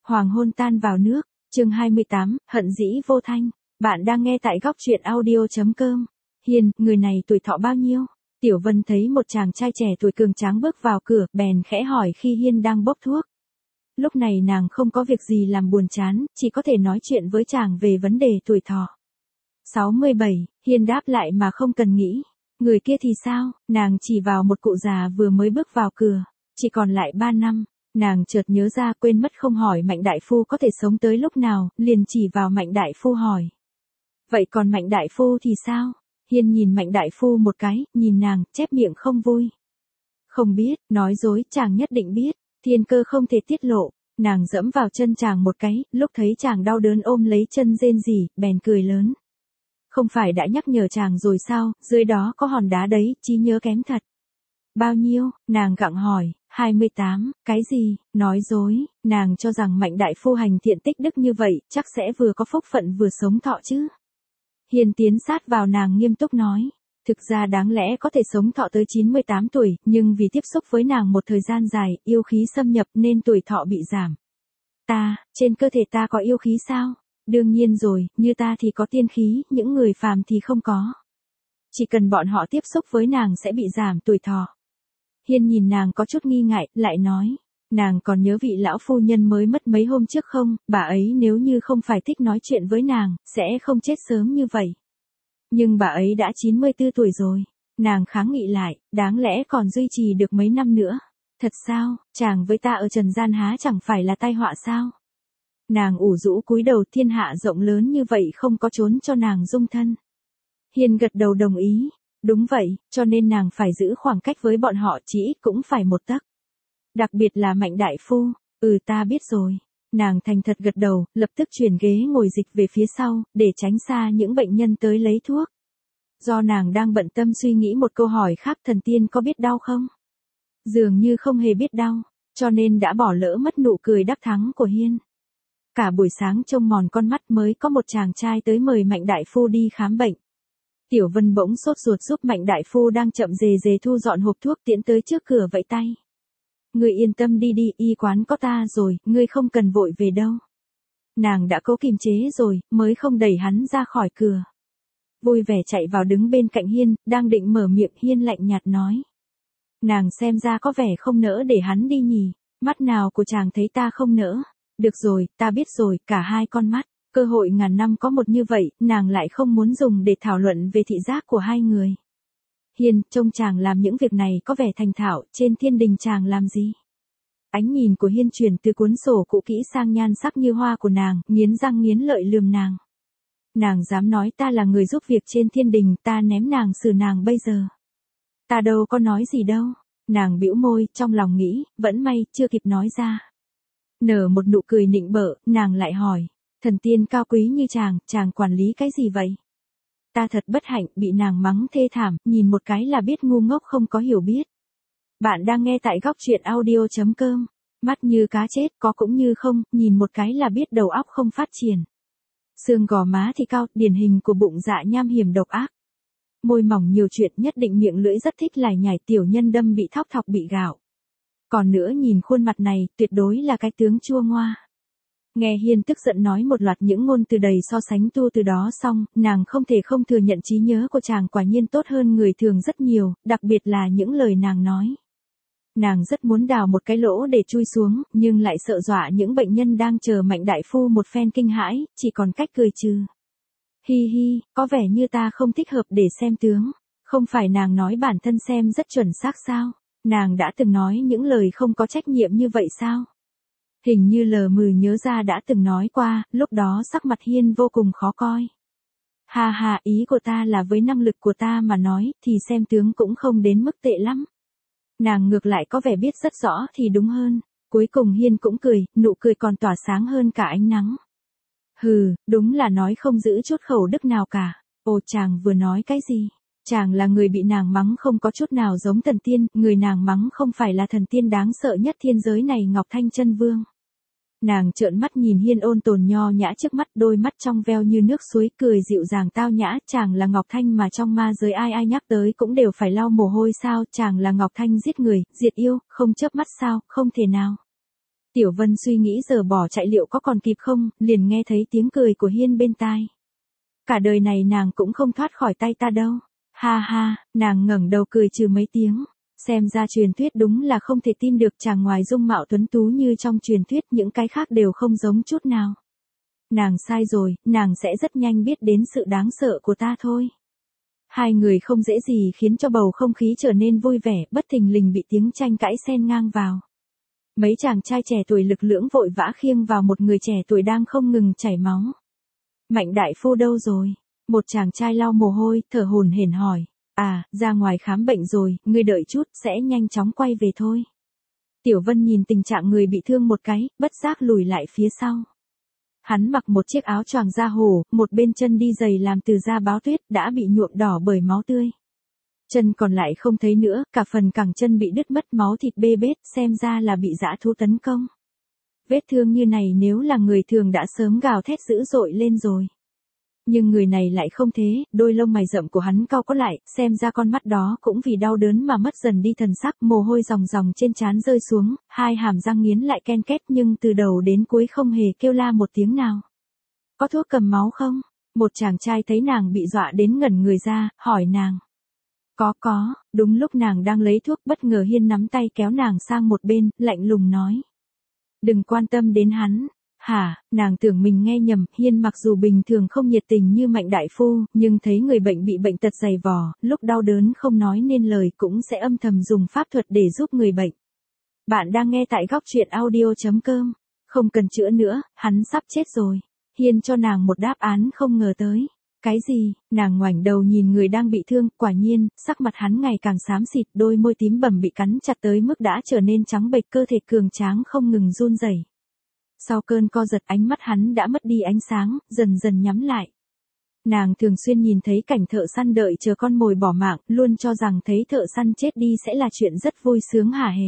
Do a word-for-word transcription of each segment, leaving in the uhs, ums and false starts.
Hoàng hôn tan vào nước, chương hai mươi tám, hận dĩ vô thanh. Bạn đang nghe tại góc truyện audio.com. Hiền, người này tuổi thọ bao nhiêu? Tiểu Vân thấy một chàng trai trẻ tuổi cường tráng bước vào cửa, bèn khẽ hỏi khi Hiên đang bốc thuốc. Lúc này nàng không có việc gì làm buồn chán, chỉ có thể nói chuyện với chàng về vấn đề tuổi thọ. sáu mươi bảy, Hiên đáp lại mà không cần nghĩ. Người kia thì sao? Nàng chỉ vào một cụ già vừa mới bước vào cửa. Chỉ còn lại ba năm. Nàng chợt nhớ ra quên mất không hỏi Mạnh Đại Phu có thể sống tới lúc nào, liền chỉ vào Mạnh Đại Phu hỏi. Vậy còn Mạnh Đại Phu thì sao? Hiên nhìn Mạnh Đại Phu một cái, nhìn nàng, chép miệng không vui. Không biết, nói dối, chàng nhất định biết, thiên cơ không thể tiết lộ. Nàng dẫm vào chân chàng một cái, lúc thấy chàng đau đớn ôm lấy chân rên rỉ, bèn cười lớn. Không phải đã nhắc nhở chàng rồi sao, dưới đó có hòn đá đấy, trí nhớ kém thật. Bao nhiêu? Nàng gặng hỏi. hai mươi tám, cái gì? Nói dối, nàng cho rằng Mạnh Đại Phu hành thiện tích đức như vậy, chắc sẽ vừa có phúc phận vừa sống thọ chứ. Hiền tiến sát vào nàng nghiêm túc nói. Thực ra đáng lẽ có thể sống thọ tới chín mươi tám tuổi, nhưng vì tiếp xúc với nàng một thời gian dài, yêu khí xâm nhập nên tuổi thọ bị giảm. Ta, trên cơ thể ta có yêu khí sao? Đương nhiên rồi, như ta thì có tiên khí, những người phàm thì không có. Chỉ cần bọn họ tiếp xúc với nàng sẽ bị giảm tuổi thọ. Hiên nhìn nàng có chút nghi ngại, lại nói. Nàng còn nhớ vị lão phu nhân mới mất mấy hôm trước không, bà ấy nếu như không phải thích nói chuyện với nàng, sẽ không chết sớm như vậy. Nhưng bà ấy đã chín mươi tư tuổi rồi. Nàng kháng nghị lại, đáng lẽ còn duy trì được mấy năm nữa. Thật sao, chàng với ta ở trần gian há chẳng phải là tai họa sao? Nàng ủ rũ cúi đầu, thiên hạ rộng lớn như vậy không có trốn cho nàng dung thân. Hiên gật đầu đồng ý. Đúng vậy, cho nên nàng phải giữ khoảng cách với bọn họ, chỉ ít cũng phải một tấc. Đặc biệt là Mạnh Đại Phu. Ừ, ta biết rồi. Nàng thành thật gật đầu, lập tức chuyển ghế ngồi dịch về phía sau, để tránh xa những bệnh nhân tới lấy thuốc. Do nàng đang bận tâm suy nghĩ một câu hỏi khác, thần tiên có biết đau không? Dường như không hề biết đau, cho nên đã bỏ lỡ mất nụ cười đắc thắng của Hiên. Cả buổi sáng trông mòn con mắt mới có một chàng trai tới mời Mạnh Đại Phu đi khám bệnh. Tiểu Vân bỗng sốt ruột giúp Mạnh Đại Phu đang chậm rề rề thu dọn hộp thuốc tiến tới trước cửa vẫy tay. Ngươi yên tâm đi đi, y quán có ta rồi, ngươi không cần vội về đâu. Nàng đã cố kiềm chế rồi, mới không đẩy hắn ra khỏi cửa. Vui vẻ chạy vào đứng bên cạnh Hiên, đang định mở miệng, Hiên lạnh nhạt nói. Nàng xem ra có vẻ không nỡ để hắn đi nhỉ, mắt nào của chàng thấy ta không nỡ. Được rồi, ta biết rồi, cả hai con mắt. Cơ hội ngàn năm có một như vậy, nàng lại không muốn dùng để thảo luận về thị giác của hai người. Hiên, trông chàng làm những việc này có vẻ thành thạo, trên thiên đình chàng làm gì? Ánh nhìn của Hiên chuyển từ cuốn sổ cũ kỹ sang nhan sắc như hoa của nàng, nghiến răng nghiến lợi lườm nàng. Nàng dám nói ta là người giúp việc trên thiên đình, ta ném nàng xử nàng bây giờ. Ta đâu có nói gì đâu. Nàng bĩu môi, trong lòng nghĩ, vẫn may, chưa kịp nói ra. Nở một nụ cười nịnh bợ, nàng lại hỏi. Thần tiên cao quý như chàng, chàng quản lý cái gì vậy? Ta thật bất hạnh, bị nàng mắng thê thảm, nhìn một cái là biết ngu ngốc không có hiểu biết. Bạn đang nghe tại góc truyện audio.com. Mắt như cá chết, có cũng như không, nhìn một cái là biết đầu óc không phát triển. Xương gò má thì cao, điển hình của bụng dạ nham hiểm độc ác. Môi mỏng nhiều chuyện, nhất định miệng lưỡi rất thích lải nhải, tiểu nhân đâm bị thóc thọc bị gạo. Còn nữa nhìn khuôn mặt này, tuyệt đối là cái tướng chua ngoa. Nghe Hiên tức giận nói một loạt những ngôn từ đầy so sánh tu từ đó xong, nàng không thể không thừa nhận trí nhớ của chàng quả nhiên tốt hơn người thường rất nhiều, đặc biệt là những lời nàng nói. Nàng rất muốn đào một cái lỗ để chui xuống, nhưng lại sợ dọa những bệnh nhân đang chờ Mạnh Đại Phu một phen kinh hãi, chỉ còn cách cười trừ. Hi hi, có vẻ như ta không thích hợp để xem tướng. Không phải nàng nói bản thân xem rất chuẩn xác sao? Nàng đã từng nói những lời không có trách nhiệm như vậy sao? Hình như lờ mờ nhớ ra đã từng nói qua, lúc đó sắc mặt Hiên vô cùng khó coi. Ha ha, ý của ta là với năng lực của ta mà nói, thì xem tướng cũng không đến mức tệ lắm. Nàng ngược lại có vẻ biết rất rõ thì đúng hơn. Cuối cùng Hiên cũng cười, nụ cười còn tỏa sáng hơn cả ánh nắng. Hừ, đúng là nói không giữ chút khẩu đức nào cả. Ồ, chàng vừa nói cái gì? Chàng là người bị nàng mắng không có chút nào giống thần tiên, người nàng mắng không phải là thần tiên đáng sợ nhất thiên giới này, Ngọc Thanh Chân Vương. Nàng trợn mắt nhìn Hiên ôn tồn nho nhã trước mắt, đôi mắt trong veo như nước suối, cười dịu dàng tao nhã. Chàng là Ngọc Thanh mà trong ma giới ai ai nhắc tới cũng đều phải lau mồ hôi sao? Chàng là Ngọc Thanh giết người, diệt yêu, không chớp mắt sao? Không thể nào. Tiểu Vân suy nghĩ giờ bỏ chạy liệu có còn kịp không, liền nghe thấy tiếng cười của Hiên bên tai. Cả đời này nàng cũng không thoát khỏi tay ta đâu. Ha ha, nàng ngẩng đầu cười trừ mấy tiếng. Xem ra truyền thuyết đúng là không thể tin được, chàng ngoài dung mạo tuấn tú như trong truyền thuyết những cái khác đều không giống chút nào. Nàng sai rồi, nàng sẽ rất nhanh biết đến sự đáng sợ của ta thôi. Hai người không dễ gì khiến cho bầu không khí trở nên vui vẻ, bất thình lình bị tiếng tranh cãi xen ngang vào. Mấy chàng trai trẻ tuổi lực lưỡng vội vã khiêng vào một người trẻ tuổi đang không ngừng chảy máu. Mạnh đại phu đâu rồi? Một chàng trai lau mồ hôi, thở hổn hển hỏi. À, ra ngoài khám bệnh rồi, ngươi đợi chút, sẽ nhanh chóng quay về thôi. Tiểu Vân nhìn tình trạng người bị thương một cái, bất giác lùi lại phía sau. Hắn mặc một chiếc áo choàng da hổ, một bên chân đi giày làm từ da báo tuyết đã bị nhuộm đỏ bởi máu tươi. Chân còn lại không thấy nữa, cả phần cẳng chân bị đứt mất, máu thịt bê bết, xem ra là bị dã thú tấn công. Vết thương như này nếu là người thường đã sớm gào thét dữ dội lên rồi. Nhưng người này lại không thế, đôi lông mày rậm của hắn cau có lại, xem ra con mắt đó cũng vì đau đớn mà mất dần đi thần sắc, mồ hôi ròng ròng trên trán rơi xuống, hai hàm răng nghiến lại ken két nhưng từ đầu đến cuối không hề kêu la một tiếng nào. Có thuốc cầm máu không? Một chàng trai thấy nàng bị dọa đến ngẩn người ra, hỏi nàng. Có có, đúng lúc nàng đang lấy thuốc bất ngờ Hiên nắm tay kéo nàng sang một bên, lạnh lùng nói. Đừng quan tâm đến hắn. Hả, nàng tưởng mình nghe nhầm, Hiên mặc dù bình thường không nhiệt tình như Mạnh đại phu, nhưng thấy người bệnh bị bệnh tật dày vò, lúc đau đớn không nói nên lời cũng sẽ âm thầm dùng pháp thuật để giúp người bệnh. Bạn đang nghe tại góc truyện audio chấm com. Không cần chữa nữa, hắn sắp chết rồi. Hiên cho nàng một đáp án không ngờ tới. Cái gì? Nàng ngoảnh đầu nhìn người đang bị thương, quả nhiên, sắc mặt hắn ngày càng xám xịt, đôi môi tím bầm bị cắn chặt tới mức đã trở nên trắng bệch, cơ thể cường tráng không ngừng run rẩy. Sau cơn co giật ánh mắt hắn đã mất đi ánh sáng, dần dần nhắm lại. Nàng thường xuyên nhìn thấy cảnh thợ săn đợi chờ con mồi bỏ mạng, luôn cho rằng thấy thợ săn chết đi sẽ là chuyện rất vui sướng hả hề.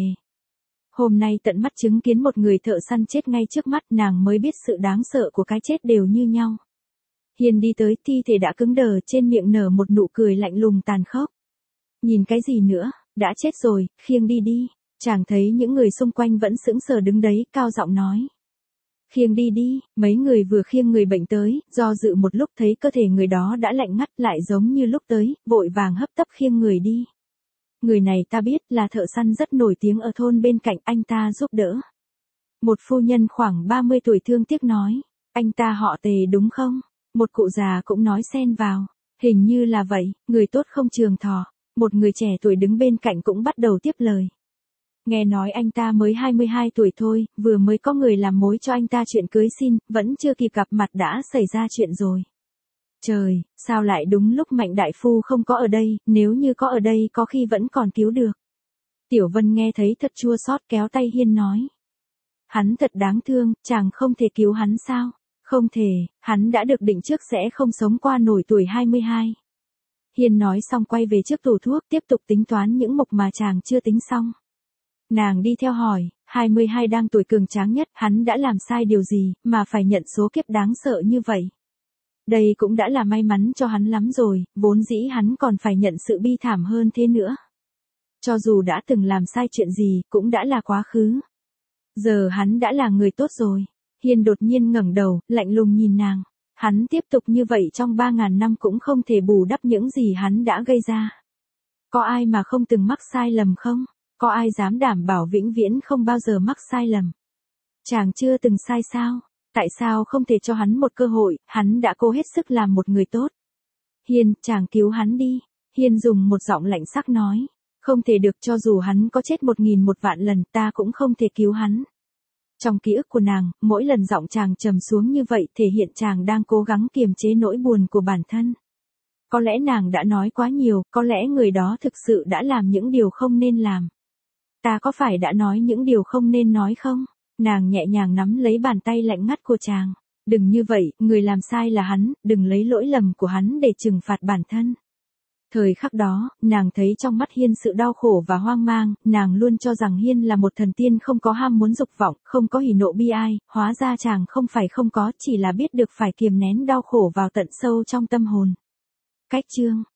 Hôm nay tận mắt chứng kiến một người thợ săn chết ngay trước mắt, nàng mới biết sự đáng sợ của cái chết đều như nhau. Hiên đi tới, thi thể đã cứng đờ, trên miệng nở một nụ cười lạnh lùng tàn khốc. Nhìn cái gì nữa, đã chết rồi, khiêng đi đi. Chàng thấy những người xung quanh vẫn sững sờ đứng đấy, cao giọng nói. Khiêng đi đi, mấy người vừa khiêng người bệnh tới, do dự một lúc thấy cơ thể người đó đã lạnh ngắt lại giống như lúc tới, vội vàng hấp tấp khiêng người đi. Người này ta biết là thợ săn rất nổi tiếng ở thôn bên cạnh, anh ta giúp đỡ. Một phu nhân khoảng ba mươi tuổi thương tiếc nói, anh ta họ Tề đúng không? Một cụ già cũng nói xen vào, hình như là vậy, người tốt không trường thọ. Một người trẻ tuổi đứng bên cạnh cũng bắt đầu tiếp lời. Nghe nói anh ta mới hai mươi hai tuổi thôi, vừa mới có người làm mối cho anh ta chuyện cưới xin, vẫn chưa kịp gặp mặt đã xảy ra chuyện rồi. Trời, sao lại đúng lúc Mạnh đại phu không có ở đây, nếu như có ở đây có khi vẫn còn cứu được. Tiểu Vân nghe thấy thật chua xót, kéo tay Hiên nói. Hắn thật đáng thương, chàng không thể cứu hắn sao? Không thể, hắn đã được định trước sẽ không sống qua nổi tuổi hai mươi hai. Hiên nói xong quay về trước tủ thuốc, tiếp tục tính toán những mục mà chàng chưa tính xong. Nàng đi theo hỏi, hai mươi hai đang tuổi cường tráng nhất, hắn đã làm sai điều gì, mà phải nhận số kiếp đáng sợ như vậy. Đây cũng đã là may mắn cho hắn lắm rồi, vốn dĩ hắn còn phải nhận sự bi thảm hơn thế nữa. Cho dù đã từng làm sai chuyện gì, cũng đã là quá khứ. Giờ hắn đã là người tốt rồi. Hiên đột nhiên ngẩng đầu, lạnh lùng nhìn nàng. Hắn tiếp tục như vậy trong ba ngàn năm cũng không thể bù đắp những gì hắn đã gây ra. Có ai mà không từng mắc sai lầm không? Có ai dám đảm bảo vĩnh viễn không bao giờ mắc sai lầm? Chàng chưa từng sai sao? Tại sao không thể cho hắn một cơ hội, hắn đã cố hết sức làm một người tốt. Hiên, chàng cứu hắn đi. Hiên dùng một giọng lạnh sắc nói. Không thể được, cho dù hắn có chết một nghìn một vạn lần ta cũng không thể cứu hắn. Trong ký ức của nàng, mỗi lần giọng chàng trầm xuống như vậy thể hiện chàng đang cố gắng kiềm chế nỗi buồn của bản thân. Có lẽ nàng đã nói quá nhiều, có lẽ người đó thực sự đã làm những điều không nên làm. Ta có phải đã nói những điều không nên nói không? Nàng nhẹ nhàng nắm lấy bàn tay lạnh ngắt của chàng. Đừng như vậy, người làm sai là hắn, đừng lấy lỗi lầm của hắn để trừng phạt bản thân. Thời khắc đó, nàng thấy trong mắt Hiên sự đau khổ và hoang mang, nàng luôn cho rằng Hiên là một thần tiên không có ham muốn dục vọng, không có hỉ nộ bi ai, hóa ra chàng không phải không có, chỉ là biết được phải kiềm nén đau khổ vào tận sâu trong tâm hồn. Cách chương